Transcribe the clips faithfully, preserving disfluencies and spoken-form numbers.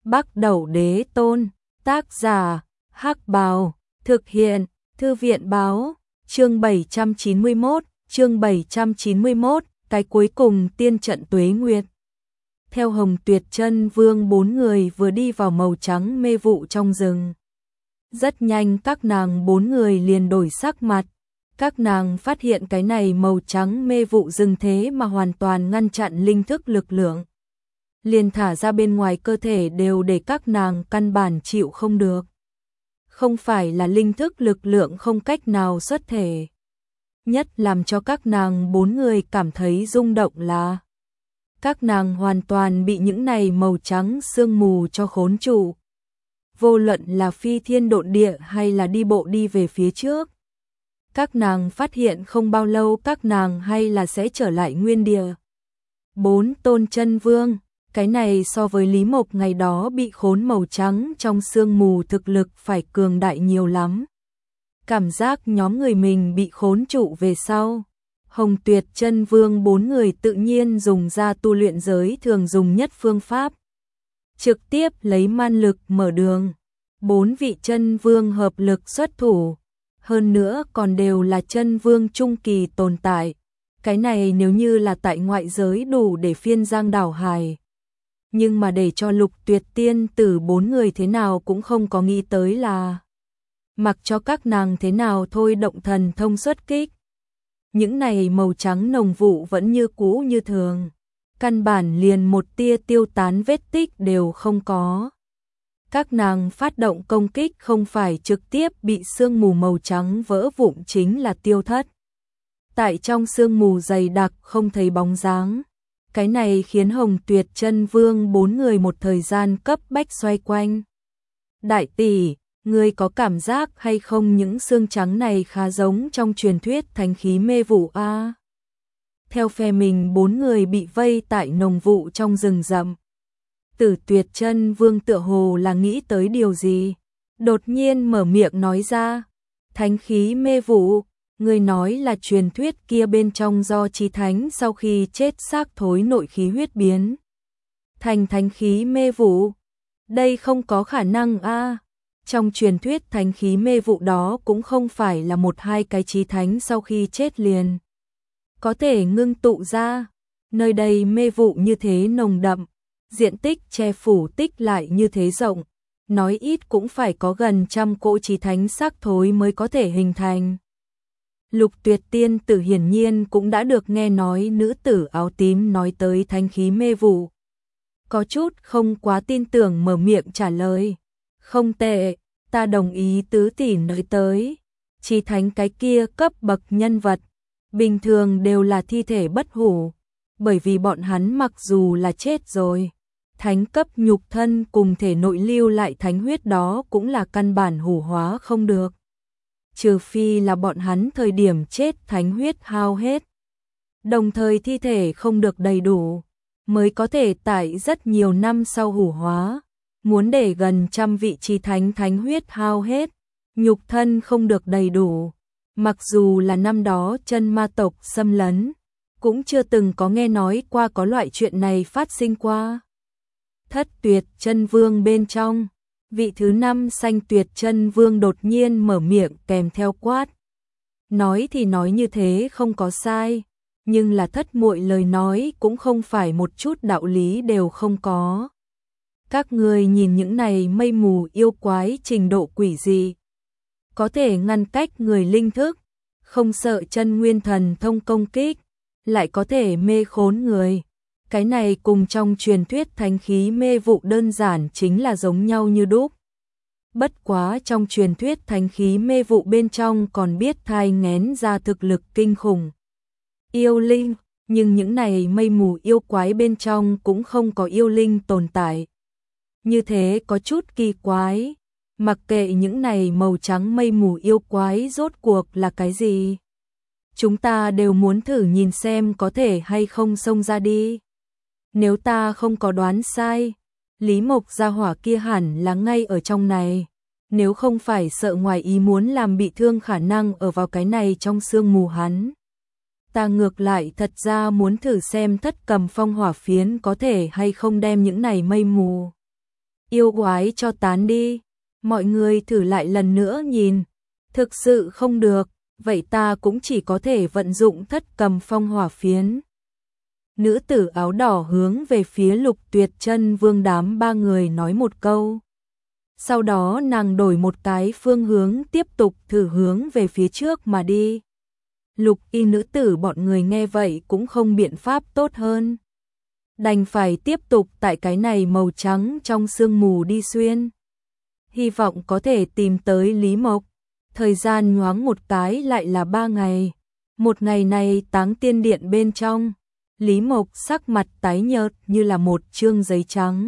Bắc Đẩu Đế Tôn, tác giả, Hắc Bào, thực hiện, Thư viện báo, chương bảy trăm chín mươi mốt, chương bảy trăm chín mươi mốt, cái cuối cùng tiên trận Tuế Nguyệt. Theo Hồng Tuyệt Chân Vương, bốn người vừa đi vào màu trắng mê vụ trong rừng. Rất nhanh các nàng bốn người liền đổi sắc mặt. Các nàng phát hiện cái này màu trắng mê vụ rừng thế mà hoàn toàn ngăn chặn linh thức lực lượng. Liền thả ra bên ngoài cơ thể đều để các nàng căn bản chịu không được. Không phải là linh thức lực lượng không cách nào xuất thể. Nhất làm cho các nàng bốn người cảm thấy rung động là các nàng hoàn toàn bị những này màu trắng sương mù cho khốn trụ. Vô luận là phi thiên độn địa hay là đi bộ đi về phía trước. Các nàng phát hiện không bao lâu các nàng hay là sẽ trở lại nguyên địa. Bốn tôn chân vương, cái này so với Lý Mộc ngày đó bị khốn màu trắng trong sương mù thực lực phải cường đại nhiều lắm. Cảm giác nhóm người mình bị khốn trụ về sau. Hồng Tuyệt Chân Vương bốn người tự nhiên dùng ra tu luyện giới thường dùng nhất phương pháp. Trực tiếp lấy man lực mở đường. Bốn vị chân vương hợp lực xuất thủ. Hơn nữa còn đều là chân vương trung kỳ tồn tại. Cái này nếu như là tại ngoại giới đủ để phiên giang đảo hải. Nhưng mà để cho Lục Tuyệt tiên tử bốn người thế nào cũng không có nghĩ tới là mặc cho các nàng thế nào thôi động thần thông xuất kích. Những này màu trắng nồng vụ vẫn như cũ như thường. Căn bản liền một tia tiêu tán vết tích đều không có. Các nàng phát động công kích không phải trực tiếp bị sương mù màu trắng vỡ vụn chính là tiêu thất. Tại trong sương mù dày đặc không thấy bóng dáng. Cái này khiến Hồng Tuyệt Chân Vương bốn người một thời gian cấp bách xoay quanh. Đại tỷ, ngươi có cảm giác hay không những xương trắng này khá giống trong truyền thuyết thánh khí mê vụ a? À? Theo phe mình bốn người bị vây tại nồng vụ trong rừng rậm. Tử Tuyệt Chân Vương tựa hồ là nghĩ tới điều gì, đột nhiên mở miệng nói ra, thánh khí mê vụ, người nói là truyền thuyết kia bên trong do chí thánh sau khi chết xác thối nội khí huyết biến thành thánh khí mê vụ. Đây không có khả năng a. À. Trong truyền thuyết thánh khí mê vụ đó cũng không phải là một hai cái chí thánh sau khi chết liền có thể ngưng tụ ra. Nơi đây mê vụ như thế nồng đậm, diện tích che phủ tích lại như thế rộng, nói ít cũng phải có gần trăm cỗ chí thánh xác thối mới có thể hình thành. Lục Tuyệt tiên tử hiển nhiên cũng đã được nghe nói nữ tử áo tím nói tới thánh khí mê vụ. Có chút không quá tin tưởng mở miệng trả lời. Không tệ, ta đồng ý tứ tỷ nói tới. Chí thánh cái kia cấp bậc nhân vật, bình thường đều là thi thể bất hủ. Bởi vì bọn hắn mặc dù là chết rồi, thánh cấp nhục thân cùng thể nội lưu lại thánh huyết đó cũng là căn bản hủ hóa không được. Trừ phi là bọn hắn thời điểm chết thánh huyết hao hết. Đồng thời thi thể không được đầy đủ, mới có thể tại rất nhiều năm sau hủ hóa. Muốn để gần trăm vị chí thánh thánh huyết hao hết, nhục thân không được đầy đủ. Mặc dù là năm đó chân ma tộc xâm lấn, cũng chưa từng có nghe nói qua có loại chuyện này phát sinh qua. Thất Tuyệt Chân Vương bên trong, vị thứ năm Xanh Tuyệt Chân Vương đột nhiên mở miệng kèm theo quát. Nói thì nói như thế không có sai, nhưng là thất muội lời nói cũng không phải một chút đạo lý đều không có. Các người nhìn những này mây mù yêu quái trình độ quỷ dị, có thể ngăn cách người linh thức, không sợ chân nguyên thần thông công kích, lại có thể mê khốn người. Cái này cùng trong truyền thuyết thánh khí mê vụ đơn giản chính là giống nhau như đúc. Bất quá trong truyền thuyết thánh khí mê vụ bên trong còn biết thai nghén ra thực lực kinh khủng. Yêu linh, nhưng những này mây mù yêu quái bên trong cũng không có yêu linh tồn tại. Như thế có chút kỳ quái, mặc kệ những này màu trắng mây mù yêu quái rốt cuộc là cái gì. Chúng ta đều muốn thử nhìn xem có thể hay không xông ra đi. Nếu ta không có đoán sai, Lý Mộc gia hỏa kia hẳn là ngay ở trong này. Nếu không phải sợ ngoài ý muốn làm bị thương khả năng ở vào cái này trong sương mù hắn. Ta ngược lại thật ra muốn thử xem Thất Cầm Phong hỏa phiến có thể hay không đem những này mây mù yêu quái cho tán đi, mọi người thử lại lần nữa nhìn, thực sự không được, vậy ta cũng chỉ có thể vận dụng thất cầm phong hỏa phiến. Nữ tử áo đỏ hướng về phía Lục Tuyệt Chân Vương đám ba người nói một câu. Sau đó nàng đổi một cái phương hướng tiếp tục thử hướng về phía trước mà đi. Lục y nữ tử bọn người nghe vậy cũng không biện pháp tốt hơn. Đành phải tiếp tục tại cái này màu trắng trong sương mù đi xuyên. Hy vọng có thể tìm tới Lý Mộc. Thời gian nhoáng một cái lại là ba ngày. Một ngày này Táng Tiên Điện bên trong, Lý Mộc sắc mặt tái nhợt như là một chương giấy trắng.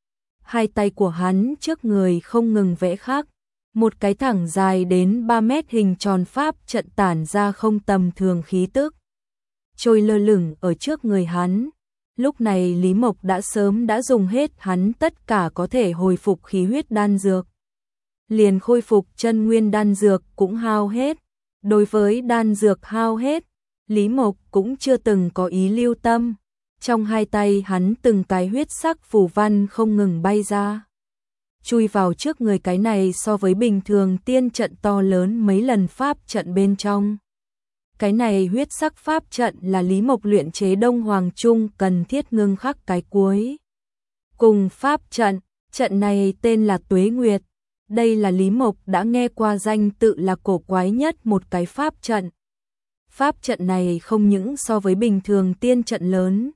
Hai tay của hắn trước người không ngừng vẽ khắc, một cái thẳng dài đến ba mét hình tròn pháp trận tản ra không tầm thường khí tức, trôi lơ lửng ở trước người hắn. Lúc này Lý Mộc đã sớm đã dùng hết hắn tất cả có thể hồi phục khí huyết đan dược. Liền khôi phục chân nguyên đan dược cũng hao hết. Đối với đan dược hao hết, Lý Mộc cũng chưa từng có ý lưu tâm. Trong hai tay hắn từng cái huyết sắc phù văn không ngừng bay ra, chui vào trước người. Cái này so với bình thường tiên trận to lớn mấy lần pháp trận bên trong. Cái này huyết sắc pháp trận là Lý Mộc luyện chế Đông Hoàng Trung cần thiết ngưng khắc cái cuối cùng pháp trận. Trận này tên là Tuế Nguyệt. Đây là Lý Mộc đã nghe qua danh tự là cổ quái nhất một cái pháp trận. Pháp trận này không những so với bình thường tiên trận lớn,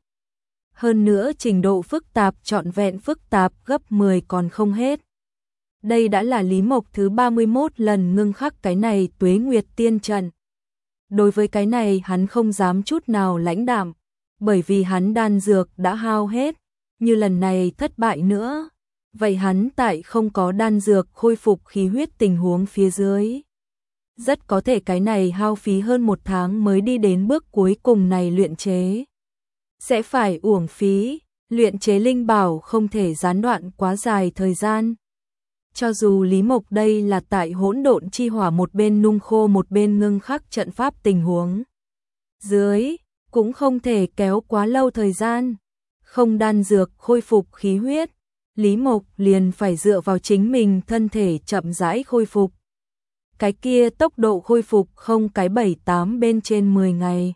hơn nữa trình độ phức tạp trọn vẹn phức tạp gấp mười còn không hết. Đây đã là Lý Mộc thứ ba mươi mốt lần ngưng khắc cái này Tuế Nguyệt tiên trận. Đối với cái này hắn không dám chút nào lãnh đạm, bởi vì hắn đan dược đã hao hết, như lần này thất bại nữa, vậy hắn tại không có đan dược khôi phục khí huyết tình huống phía dưới. Rất có thể cái này hao phí hơn một tháng mới đi đến bước cuối cùng này luyện chế. Sẽ phải uổng phí, luyện chế linh bảo không thể gián đoạn quá dài thời gian. Cho dù Lý Mộc đây là tại hỗn độn chi hỏa một bên nung khô một bên ngưng khắc trận pháp tình huống dưới, cũng không thể kéo quá lâu thời gian. Không đan dược khôi phục khí huyết, Lý Mộc liền phải dựa vào chính mình thân thể chậm rãi khôi phục. Cái kia tốc độ khôi phục không cái bảy tám bên trên mười ngày.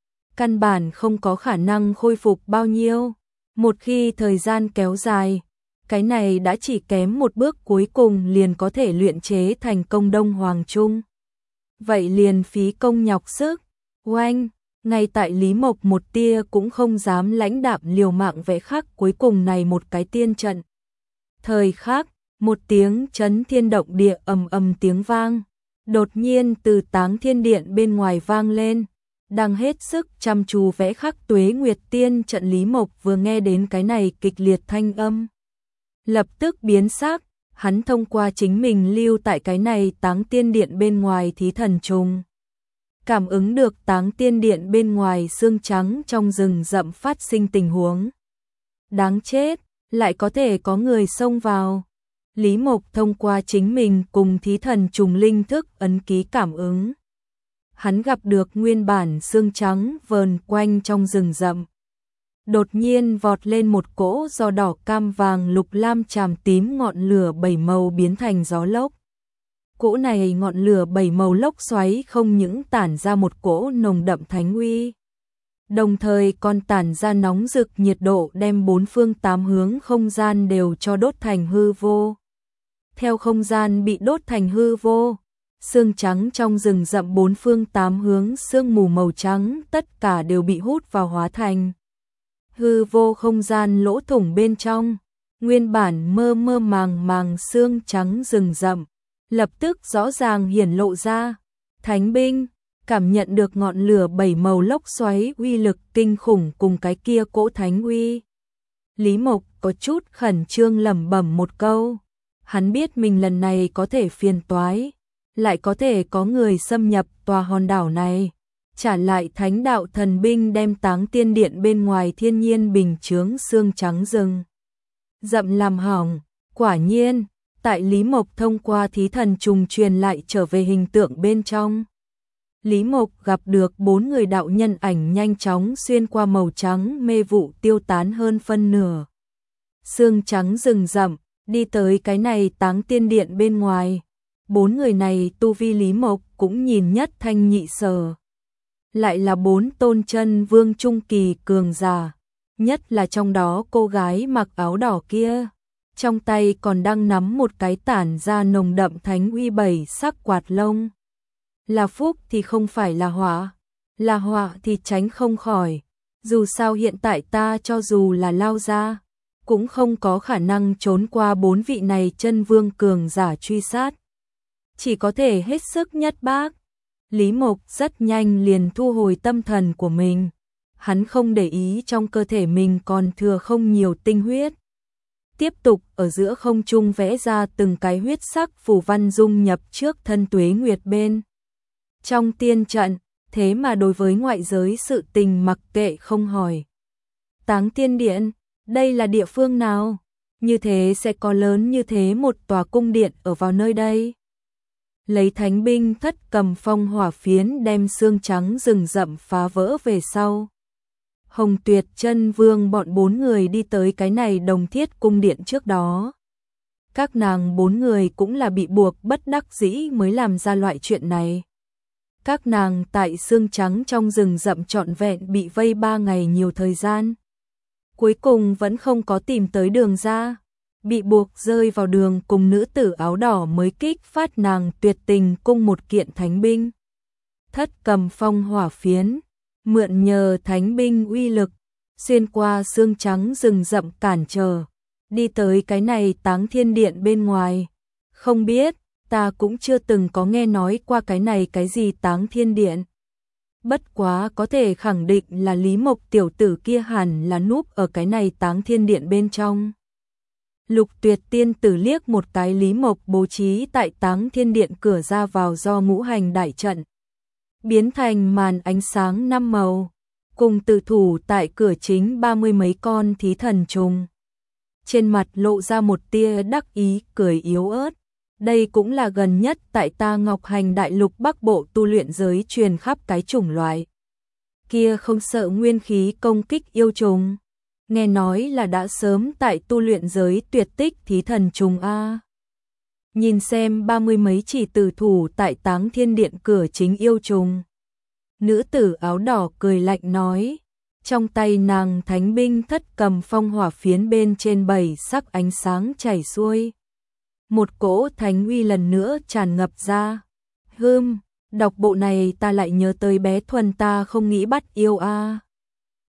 Căn bản không có khả năng khôi phục bao nhiêu. Một khi thời gian kéo dài, cái này đã chỉ kém một bước cuối cùng liền có thể luyện chế thành công Đông Hoàng Trung. Vậy liền phí công nhọc sức. Oanh, ngay tại Lý Mộc một tia cũng không dám lãnh đạm liều mạng vẽ khắc cuối cùng này một cái tiên trận. Thời khắc, một tiếng chấn thiên động địa ầm ầm tiếng vang, đột nhiên từ Táng Thiên Điện bên ngoài vang lên. Đang hết sức chăm chú vẽ khắc Tuế Nguyệt tiên trận, Lý Mộc vừa nghe đến cái này kịch liệt thanh âm, lập tức biến sắc. Hắn thông qua chính mình lưu tại cái này Táng Tiên Điện bên ngoài thí thần trùng, cảm ứng được Táng Tiên Điện bên ngoài xương trắng trong rừng rậm phát sinh tình huống. Đáng chết, lại có thể có người xông vào. Lý Mộc thông qua chính mình cùng thí thần trùng linh thức ấn ký cảm ứng. Hắn gặp được nguyên bản xương trắng vờn quanh trong rừng rậm. Đột nhiên vọt lên một cỗ do đỏ cam vàng lục lam chàm tím ngọn lửa bảy màu biến thành gió lốc. Cỗ này ngọn lửa bảy màu lốc xoáy không những tản ra một cỗ nồng đậm thánh uy, đồng thời còn tản ra nóng rực nhiệt độ đem bốn phương tám hướng không gian đều cho đốt thành hư vô. Theo không gian bị đốt thành hư vô, sương trắng trong rừng rậm bốn phương tám hướng sương mù màu trắng tất cả đều bị hút vào hóa thành hư vô không gian lỗ thủng bên trong. Nguyên bản mơ mơ màng màng sương trắng rừng rậm lập tức rõ ràng hiển lộ ra. Thánh binh cảm nhận được ngọn lửa bảy màu lốc xoáy uy lực kinh khủng cùng cái kia cỗ thánh uy, Lý Mộc có chút khẩn trương lẩm bẩm một câu. Hắn biết mình lần này có thể phiền toái, lại có thể có người xâm nhập tòa hòn đảo này, trả lại thánh đạo thần binh đem Táng Tiên Điện bên ngoài thiên nhiên bình chướng xương trắng rừng rậm làm hỏng. Quả nhiên, tại Lý Mộc thông qua thí thần trùng truyền lại trở về hình tượng bên trong, Lý Mộc gặp được bốn người đạo nhân ảnh nhanh chóng xuyên qua màu trắng mê vụ tiêu tán hơn phân nửa xương trắng rừng rậm, đi tới cái này Táng Tiên Điện bên ngoài. Bốn người này tu vi Lý Mộc cũng nhìn nhất thanh nhị sở. Lại là bốn tôn chân vương trung kỳ cường giả, nhất là trong đó cô gái mặc áo đỏ kia, trong tay còn đang nắm một cái tản ra nồng đậm thánh uy bảy sắc quạt lông. Là phúc thì không phải là họa, là họa thì tránh không khỏi. Dù sao hiện tại ta cho dù là lao ra, cũng không có khả năng trốn qua bốn vị này chân vương cường giả truy sát. Chỉ có thể hết sức nhất bác. Lý Mộc rất nhanh liền thu hồi tâm thần của mình. Hắn không để ý trong cơ thể mình còn thừa không nhiều tinh huyết. Tiếp tục ở giữa không trung vẽ ra từng cái huyết sắc phù văn dung nhập trước thân Tuế Nguyệt bên trong tiên trận, thế mà đối với ngoại giới sự tình mặc kệ không hỏi. Táng Tiên Điện, đây là địa phương nào? Như thế sẽ có lớn như thế một tòa cung điện ở vào nơi đây. Lấy thánh binh thất cầm phong hỏa phiến đem xương trắng rừng rậm phá vỡ về sau. Hồng Tuyệt chân vương bọn bốn người đi tới cái này Đồng Thiết cung điện trước đó. Các nàng bốn người cũng là bị buộc bất đắc dĩ mới làm ra loại chuyện này. Các nàng tại xương trắng trong rừng rậm trọn vẹn bị vây ba ngày nhiều thời gian. Cuối cùng vẫn không có tìm tới đường ra. Bị buộc rơi vào đường cùng nữ tử áo đỏ mới kích phát nàng tuyệt tình cung một kiện thánh binh. Thất cầm phong hỏa phiến, mượn nhờ thánh binh uy lực, xuyên qua xương trắng rừng rậm cản trở, đi tới cái này Táng Thiên Điện bên ngoài. Không biết, ta cũng chưa từng có nghe nói qua cái này cái gì Táng Thiên Điện. Bất quá có thể khẳng định là Lý Mộc tiểu tử kia hẳn là núp ở cái này Táng Thiên Điện bên trong. Lục Tuyệt tiên tử liếc một cái Lý Mộc bố trí tại Táng Thiên Điện cửa ra vào do ngũ hành đại trận biến thành màn ánh sáng năm màu, cùng tử thủ tại cửa chính ba mươi mấy con thí thần trùng. Trên mặt lộ ra một tia đắc ý cười yếu ớt. Đây cũng là gần nhất tại ta Ngọc Hành Đại Lục Bắc Bộ tu luyện giới truyền khắp cái chủng loại kia không sợ nguyên khí công kích yêu trùng. Nghe nói là đã sớm tại tu luyện giới tuyệt tích thí thần trùng a. Nhìn xem ba mươi mấy chỉ tử thủ tại Táng Thiên Điện cửa chính yêu trùng. Nữ tử áo đỏ cười lạnh nói, trong tay nàng thánh binh thất cầm phong hỏa phiến bên trên bảy sắc ánh sáng chảy xuôi. Một cỗ thánh uy lần nữa tràn ngập ra. Hừm, đọc bộ này ta lại nhớ tới bé Thuần ta không nghĩ bắt yêu a.